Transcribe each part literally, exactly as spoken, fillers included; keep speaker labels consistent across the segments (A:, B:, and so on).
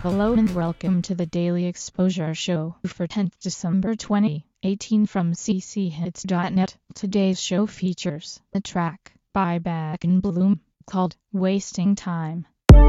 A: Hello and welcome to the Daily Exposure Show for tenth December twenty eighteen from c c hits dot net. Today's show features a track by Back in Bloom called Wasting Time.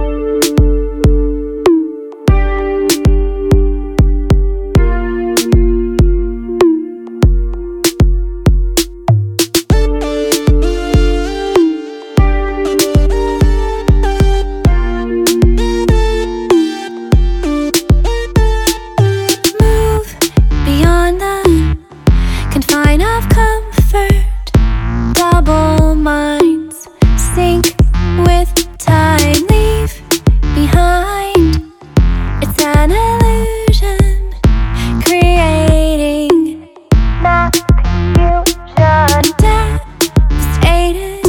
B: Confine of comfort, double minds sink with time, leave behind. It's an illusion, creating mass confusion, devastated,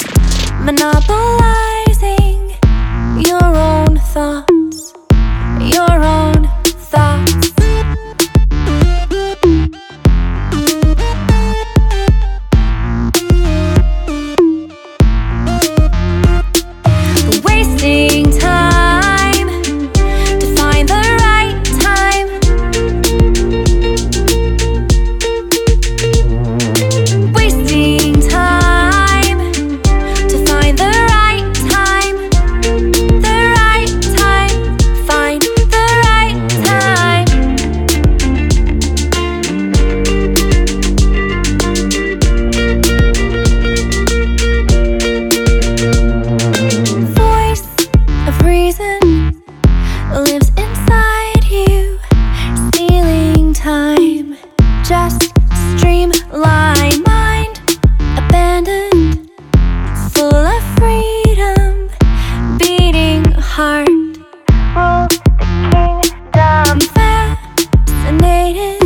B: monopolizing your own thoughts, your own thoughts. Wasting time to find the right time. Wasting time to find the right time. The right time, find the right time. Voice of reason lives inside you, stealing time. Just streamline mind, abandoned, full of freedom, beating heart. Rules the kingdom, fascinated,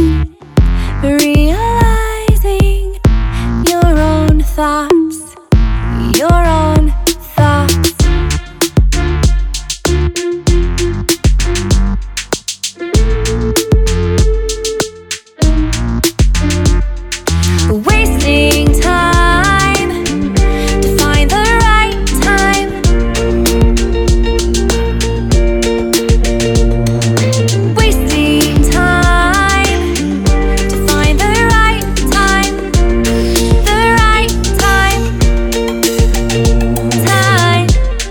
B: realizing your own thoughts, your own thoughts. Wasting time to find the right time. Wasting time to find the right time. The right time. Time.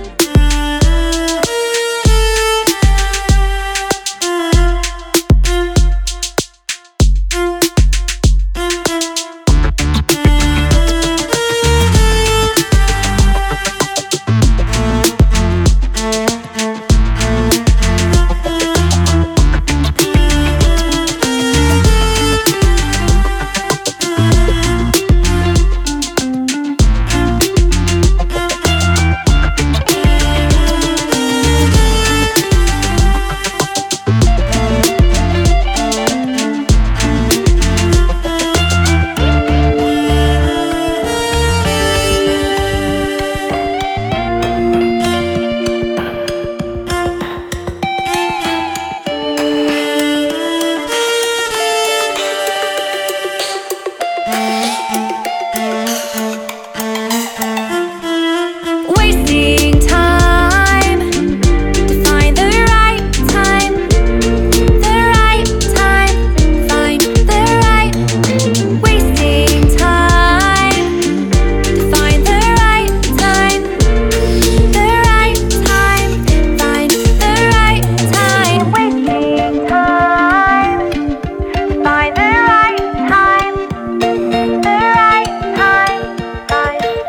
B: Wasting time to find the right time. The right time, find the right. Wasting time to find the right time. The right time, find the right time. Wasting time, find the right time. The right time, find the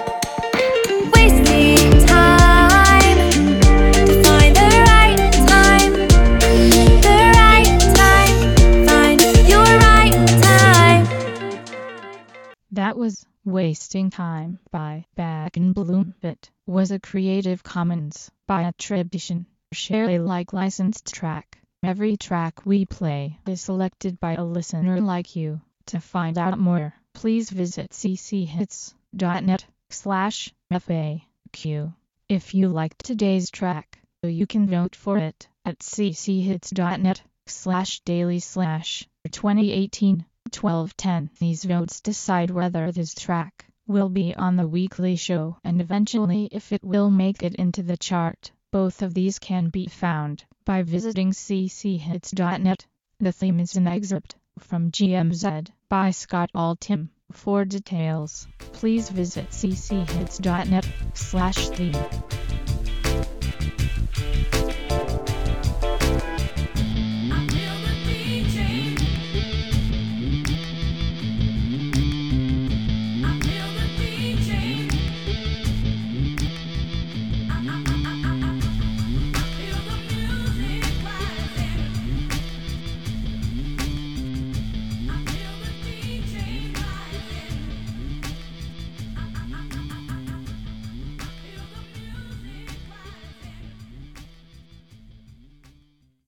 B: Wasting time to find the right time. The right time, find your right time.
A: That was Wasting Time by Back in Bloom. It was a Creative Commons by attribution, share Alike licensed track. Every track we play is selected by a listener like you. To find out more, please visit c c hits dot net slash F A Q. If you liked today's track, you can vote for it at c c hits dot net slash daily slash twenty eighteen twelve ten. These votes decide whether this track will be on the weekly show and eventually if it will make it into the chart. Both of these can be found by visiting c c hits dot net. The theme is an excerpt from G M Z by Scott Altham. For details, please visit c c hits dot net slash theme.